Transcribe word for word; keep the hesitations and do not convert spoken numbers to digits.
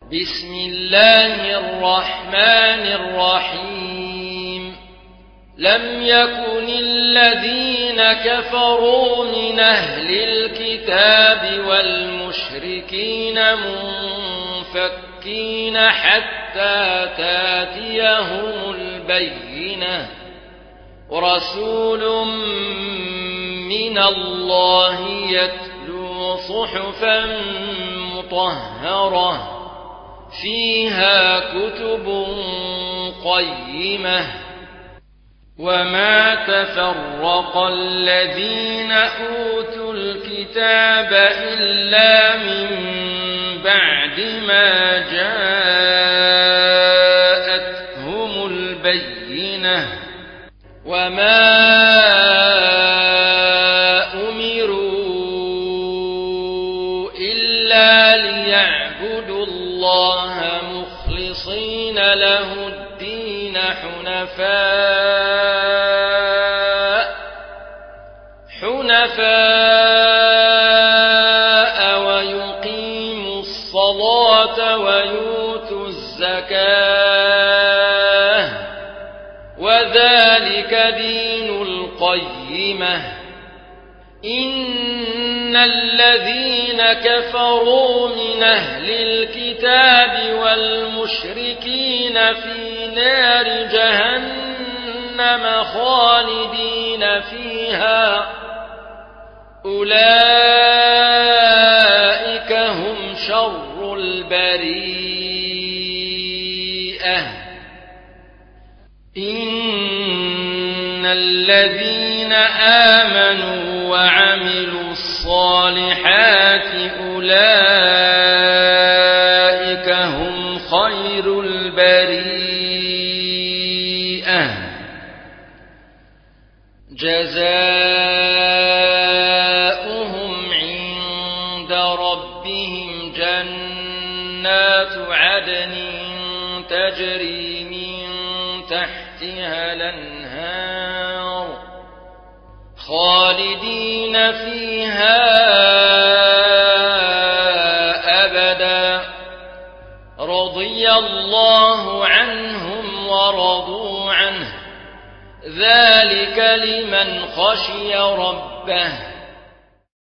بسم الله الرحمن الرحيم لم يكن الذين كفروا من أهل الكتاب والمشركين منفكين حتى تاتيهم البينة ورسول من الله يتلو صحفا مطهرة فيها كتب قيمة وما تفرق الذين أوتوا الكتاب إلا من بعد ما جاءتهم البينة وما أمروا إلا ليعبدوا الله مخلصين له الدين حنفاء حنفاء ويقيموا الصلاة ويؤتوا الزكاة وذلك دين القيمة إن الذين كفروا من أهل الكتاب والمشركين في نار جهنم خالدين فيها أولئك هم شر البريئة إن الذين آمنوا وعملوا الصالحات أولئك هم خير البريئة جزاؤهم عند ربهم جنات عدن تجري من تحتها الأنهار خالدين فيها أبدا رضي الله عنهم ورضوا عنه ذلك لمن خشي ربه